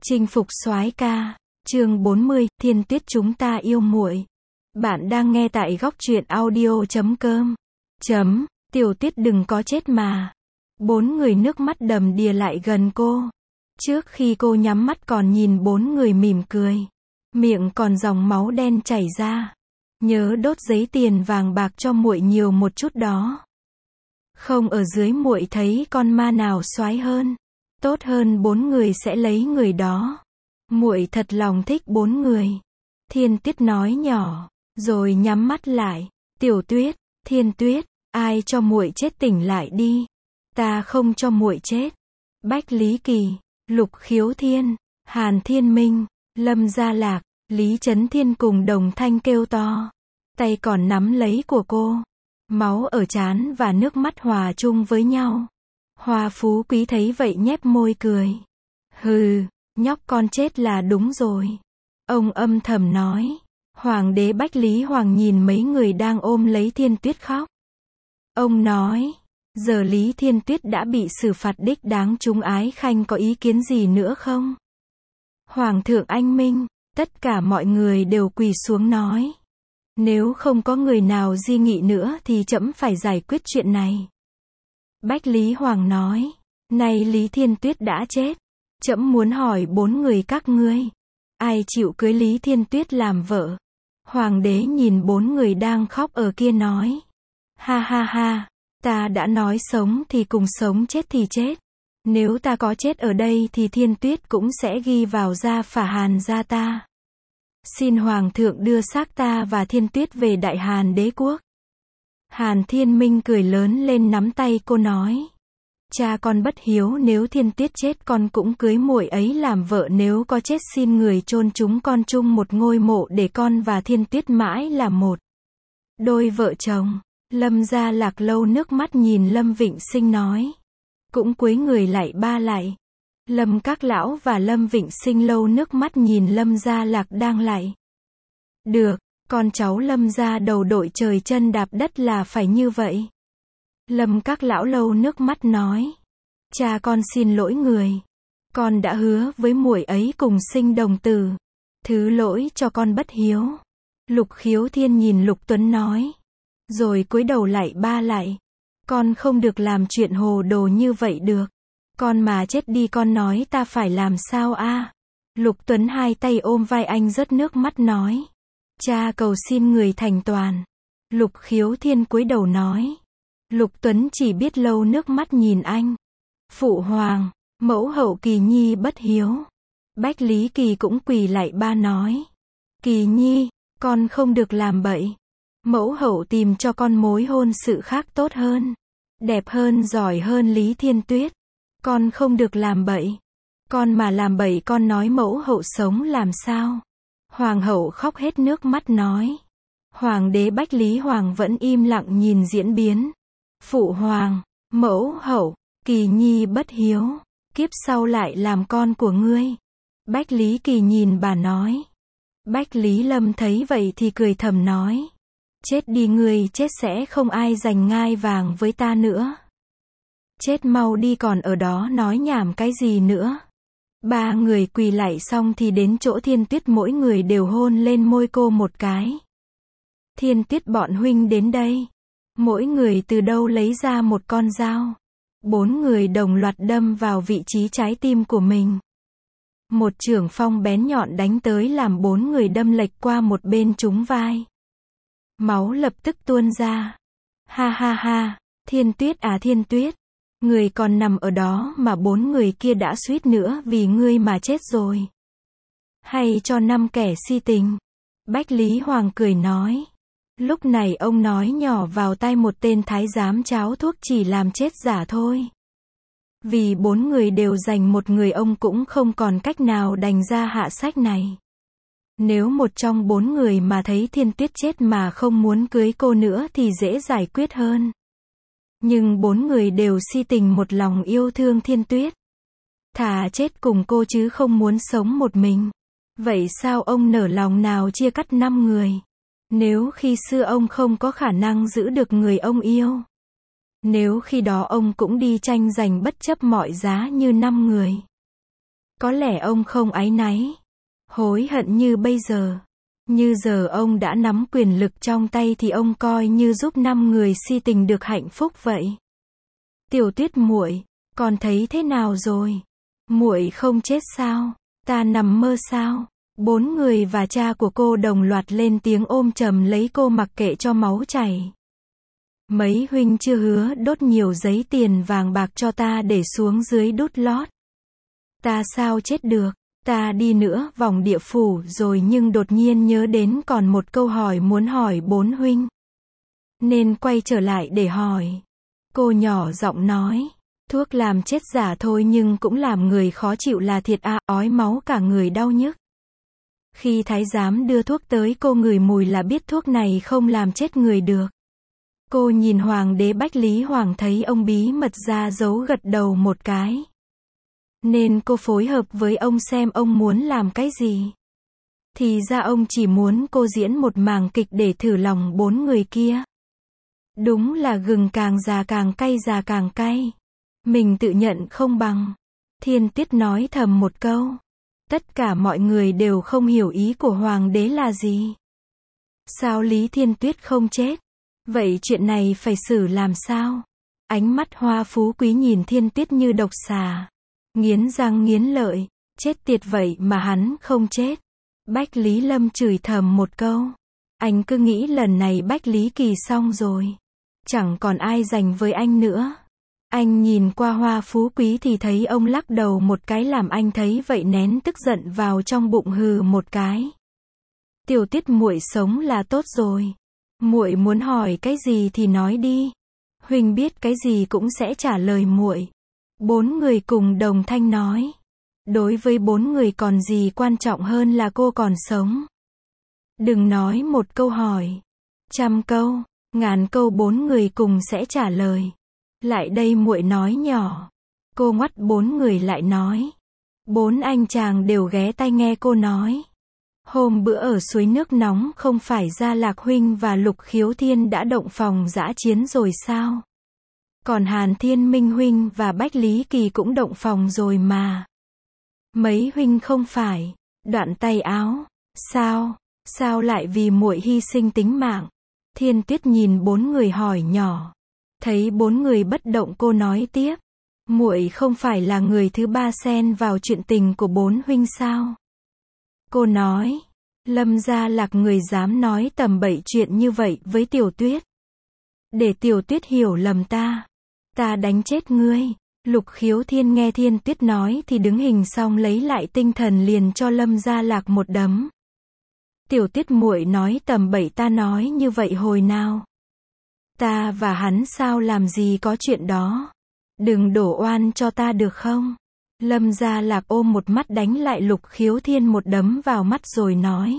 Chinh phục soái ca. Chương 40, Thiên Tuyết chúng ta yêu muội. Bạn đang nghe tại góc truyện audio.com. Tiểu Tuyết đừng có chết mà. Bốn người nước mắt đầm đìa lại gần cô. Trước khi cô nhắm mắt còn nhìn bốn người mỉm cười. Miệng còn dòng máu đen chảy ra. Nhớ đốt giấy tiền vàng bạc cho muội nhiều một chút đó. Không ở dưới muội thấy con ma nào soái hơn. Tốt hơn bốn người sẽ lấy người đó. Muội thật lòng thích bốn người. Thiên Tuyết nói nhỏ, rồi nhắm mắt lại. Tiểu Tuyết, Thiên Tuyết, ai cho muội chết tỉnh lại đi. Ta không cho muội chết. Bách Lý Kỳ, Lục Khiếu Thiên, Hàn Thiên Minh, Lâm Gia Lạc, Lý Chấn Thiên cùng đồng thanh kêu to. Tay còn nắm lấy của cô. Máu ở trán và nước mắt hòa chung với nhau. Hoa Phú Quý thấy vậy nhếch môi cười. Hừ, nhóc con chết là đúng rồi. Ông âm thầm nói. Hoàng đế Bách Lý Hoàng nhìn mấy người đang ôm lấy Thiên Tuyết khóc. Ông nói, giờ Lý Thiên Tuyết đã bị xử phạt đích đáng, chúng ái khanh có ý kiến gì nữa không? Hoàng thượng anh minh, tất cả mọi người đều quỳ xuống nói. Nếu không có người nào dị nghị nữa thì trẫm phải giải quyết chuyện này. Bách Lý Hoàng nói, nay Lý Thiên Tuyết đã chết. Trẫm muốn hỏi bốn người các ngươi. Ai chịu cưới Lý Thiên Tuyết làm vợ? Hoàng đế nhìn bốn người đang khóc ở kia nói. Ha ha ha, ta đã nói sống thì cùng sống, chết thì chết. Nếu ta có chết ở đây thì Thiên Tuyết cũng sẽ ghi vào gia phả Hàn gia ta. Xin Hoàng thượng đưa xác ta và Thiên Tuyết về Đại Hàn đế quốc. Hàn Thiên Minh cười lớn lên nắm tay cô nói. Cha con bất hiếu, nếu Thiên Tuyết chết con cũng cưới muội ấy làm vợ, nếu có chết xin người chôn chúng con chung một ngôi mộ để con và Thiên Tuyết mãi là một đôi vợ chồng. Lâm Gia Lạc lâu nước mắt nhìn Lâm Vịnh Sinh nói. Cũng cúi người lạy ba lạy. Lâm Các Lão và Lâm Vịnh Sinh lâu nước mắt nhìn Lâm Gia Lạc đang lạy. Được, con cháu Lâm gia đầu đội trời chân đạp đất là phải như vậy. Lâm Các Lão lâu nước mắt nói. Cha con xin lỗi người. Con đã hứa với muội ấy cùng sinh đồng tử. Thứ lỗi cho con bất hiếu. Lục Khiếu Thiên nhìn Lục Tuấn nói. Rồi cúi đầu lạy ba lạy. Con không được làm chuyện hồ đồ như vậy được. Con mà chết đi con nói ta phải làm sao a? Lục Tuấn hai tay ôm vai anh rớt nước mắt nói. Cha cầu xin người thành toàn. Lục Khiếu Thiên cúi đầu nói. Lục Tuấn chỉ biết lâu nước mắt nhìn anh. Phụ hoàng, mẫu hậu Kỳ Nhi bất hiếu. Bách Lý Kỳ cũng quỳ lạy ba nói. Kỳ Nhi, con không được làm bậy. Mẫu hậu tìm cho con mối hôn sự khác tốt hơn. Đẹp hơn, giỏi hơn Lý Thiên Tuyết. Con không được làm bậy. Con mà làm bậy con nói mẫu hậu sống làm sao? Hoàng hậu khóc hết nước mắt nói. Hoàng đế Bách Lý Hoàng vẫn im lặng nhìn diễn biến. Phụ hoàng, mẫu hậu, Kỳ Nhi bất hiếu. Kiếp sau lại làm con của ngươi. Bách Lý Kỳ nhìn bà nói. Bách Lý Lâm thấy vậy thì cười thầm nói. Chết đi ngươi, chết sẽ không ai giành ngai vàng với ta nữa. Chết mau đi, còn ở đó nói nhảm cái gì nữa. Ba người quỳ lạy xong thì đến chỗ Thiên Tuyết, mỗi người đều hôn lên môi cô một cái. Thiên Tuyết bọn huynh đến đây. Mỗi người từ đâu lấy ra một con dao. Bốn người đồng loạt đâm vào vị trí trái tim của mình. Một chưởng phong bén nhọn đánh tới làm bốn người đâm lệch qua một bên trúng vai. Máu lập tức tuôn ra. Ha ha ha, Thiên Tuyết à Thiên Tuyết. Người còn nằm ở đó mà bốn người kia đã suýt nữa vì ngươi mà chết rồi. Hay cho năm kẻ si tình. Bách Lý Hoàng cười nói. Lúc này ông nói nhỏ vào tai một tên thái giám cháo thuốc chỉ làm chết giả thôi. Vì bốn người đều giành một người, ông cũng không còn cách nào đành ra hạ sách này. Nếu một trong bốn người mà thấy Thiên Tuyết chết mà không muốn cưới cô nữa thì dễ giải quyết hơn. Nhưng bốn người đều si tình một lòng yêu thương Thiên Tuyết. Thà chết cùng cô chứ không muốn sống một mình. Vậy sao ông nở lòng nào chia cắt năm người? Nếu khi xưa ông không có khả năng giữ được người ông yêu. Nếu khi đó ông cũng đi tranh giành bất chấp mọi giá như năm người. Có lẽ ông không áy náy, hối hận như bây giờ. Như giờ ông đã nắm quyền lực trong tay thì ông coi như giúp 5 người si tình được hạnh phúc vậy. Tiểu Tuyết muội, con thấy thế nào rồi? Muội không chết sao? Ta nằm mơ sao? 4 người và cha của cô đồng loạt lên tiếng ôm chầm lấy cô mặc kệ cho máu chảy. Mấy huynh chưa hứa đốt nhiều giấy tiền vàng bạc cho ta để xuống dưới đút lót. Ta sao chết được? Ta đi nữa vòng địa phủ rồi nhưng đột nhiên nhớ đến còn một câu hỏi muốn hỏi 4 huynh. Nên quay trở lại để hỏi. Cô nhỏ giọng nói, thuốc làm chết giả thôi nhưng cũng làm người khó chịu là thiệt à, ói máu cả người đau nhức. Khi thái giám đưa thuốc tới cô ngửi mùi là biết thuốc này không làm chết người được. Cô nhìn hoàng đế Bách Lý Hoàng thấy ông bí mật ra dấu gật đầu một cái. Nên cô phối hợp với ông xem ông muốn làm cái gì. Thì ra ông chỉ muốn cô diễn một màn kịch để thử lòng 4 người kia. Đúng là gừng càng già càng cay già càng cay. Mình tự nhận không bằng. Thiên Tuyết nói thầm một câu. Tất cả mọi người đều không hiểu ý của hoàng đế là gì. Sao Lý Thiên Tuyết không chết? Vậy chuyện này phải xử làm sao? Ánh mắt Hoa Phú Quý nhìn Thiên Tuyết như độc xà. Nghiến răng nghiến lợi. Chết tiệt vậy mà hắn không chết. Bách Lý Lâm chửi thầm một câu. Anh cứ nghĩ lần này Bách Lý Kỳ xong rồi. Chẳng còn ai giành với anh nữa. Anh nhìn qua Hoa Phú Quý thì thấy ông lắc đầu một cái làm anh thấy vậy nén tức giận vào trong bụng hừ một cái. Tiểu Tuyết muội sống là tốt rồi. Muội muốn hỏi cái gì thì nói đi. Huynh biết cái gì cũng sẽ trả lời muội. 4 người cùng đồng thanh nói. Đối với 4 người còn gì quan trọng hơn là cô còn sống. Đừng nói một câu hỏi. 100 câu, 1000 câu 4 người cùng sẽ trả lời. Lại đây muội nói nhỏ. Cô ngoắt 4 người lại nói. 4 anh chàng đều ghé tai nghe cô nói. Hôm bữa ở suối nước nóng không phải Gia Lạc huynh và Lục Khiếu Thiên đã động phòng dã chiến rồi sao? Còn Hàn Thiên Minh huynh và Bách Lý Kỳ cũng động phòng rồi mà. Mấy huynh không phải đoạn tay áo, sao lại vì muội hy sinh tính mạng? Thiên Tuyết nhìn 4 người hỏi nhỏ. Thấy 4 người bất động cô nói tiếp. Muội không phải là người thứ 3 xen vào chuyện tình của 4 huynh sao? Cô nói. Lâm Gia Lạc người dám nói tầm bậy chuyện như vậy với Tiểu Tuyết. Để Tiểu Tuyết hiểu lầm ta. Ta đánh chết ngươi. Lục Khiếu Thiên nghe Thiên Tuyết nói thì đứng hình xong lấy lại tinh thần liền cho Lâm Gia Lạc một đấm. Tiểu Tuyết muội nói tầm bậy ta nói như vậy hồi nào? Ta và hắn sao làm gì có chuyện đó. Đừng đổ oan cho ta được không? Lâm Gia Lạc ôm một mắt đánh lại Lục Khiếu Thiên một đấm vào mắt rồi nói.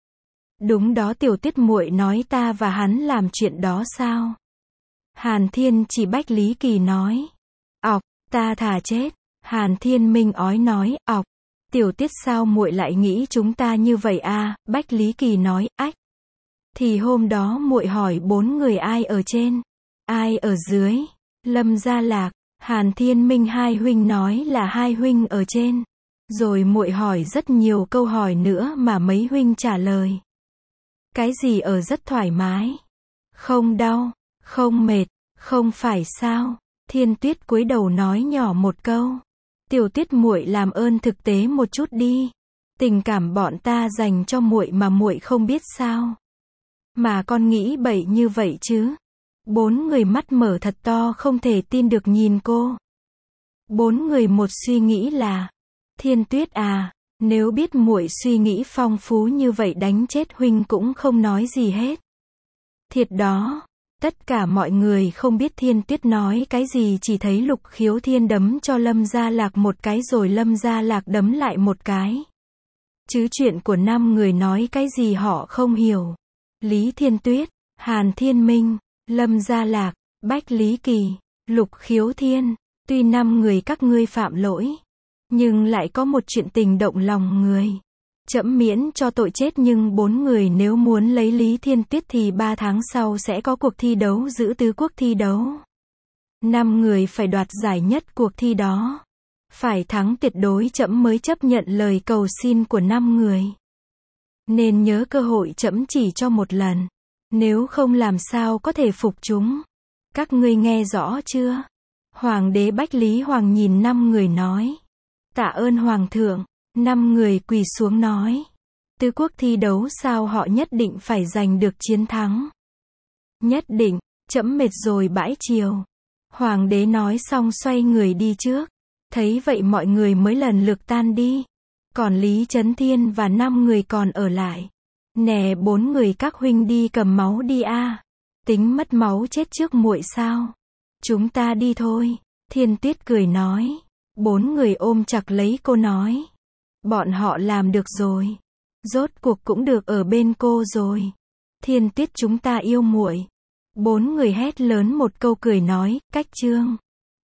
Đúng đó Tiểu Tuyết muội nói ta và hắn làm chuyện đó sao? Hàn Thiên chỉ Bách Lý Kỳ nói. Ọc, ta thà chết. Hàn Thiên Minh ói nói, ọc. Tiểu Tuyết sao muội lại nghĩ chúng ta như vậy à? Bách Lý Kỳ nói, ách. Thì hôm đó muội hỏi 4 người ai ở trên, ai ở dưới? Lâm Gia Lạc, Hàn Thiên Minh hai huynh nói là hai huynh ở trên. Rồi muội hỏi rất nhiều câu hỏi nữa mà mấy huynh trả lời. Cái gì ở rất thoải mái? Không đau, không mệt, không phải sao? Thiên Tuyết cúi đầu nói nhỏ một câu. Tiểu Tuyết muội làm ơn thực tế một chút đi. Tình cảm bọn ta dành cho muội mà muội không biết sao? Mà con nghĩ bậy như vậy chứ? 4 người mắt mở thật to không thể tin được nhìn cô. 4 người một suy nghĩ là. Thiên Tuyết à, nếu biết muội suy nghĩ phong phú như vậy đánh chết huynh cũng không nói gì hết. Thiệt đó. Tất cả mọi người không biết Thiên Tuyết nói cái gì chỉ thấy Lục Khiếu Thiên đấm cho Lâm Gia Lạc một cái rồi Lâm Gia Lạc đấm lại một cái. Chứ chuyện của 5 người nói cái gì họ không hiểu. Lý Thiên Tuyết, Hàn Thiên Minh, Lâm Gia Lạc, Bách Lý Kỳ, Lục Khiếu Thiên, tuy 5 người các ngươi phạm lỗi, nhưng lại có một chuyện tình động lòng người. Trẫm miễn cho tội chết nhưng 4 người nếu muốn lấy Lý Thiên Tuyết thì 3 tháng sau sẽ có cuộc thi đấu giữ tứ quốc thi đấu. 5 người phải đoạt giải nhất cuộc thi đó. Phải thắng tuyệt đối trẫm mới chấp nhận lời cầu xin của 5 người. Nên nhớ cơ hội trẫm chỉ cho một lần. Nếu không làm sao có thể phục chúng. Các ngươi nghe rõ chưa? Hoàng đế Bách Lý Hoàng nhìn 5 người nói. Tạ ơn Hoàng thượng. 5 người quỳ xuống nói. Tứ quốc thi đấu sao họ nhất định phải giành được chiến thắng. Nhất định, trẫm mệt rồi bãi triều. Hoàng đế nói xong xoay người đi trước. Thấy vậy mọi người mới lần lượt tan đi. Còn Lý Chấn Thiên và 5 người còn ở lại. Nè 4 người các huynh đi cầm máu đi a. Tính mất máu chết trước muội sao? Chúng ta đi thôi. Thiên Tuyết cười nói. 4 người ôm chặt lấy cô nói. Bọn họ làm được rồi. Rốt cuộc cũng được ở bên cô rồi. Thiên Tuyết chúng ta yêu muội. 4 người hét lớn một câu cười nói, cách chương.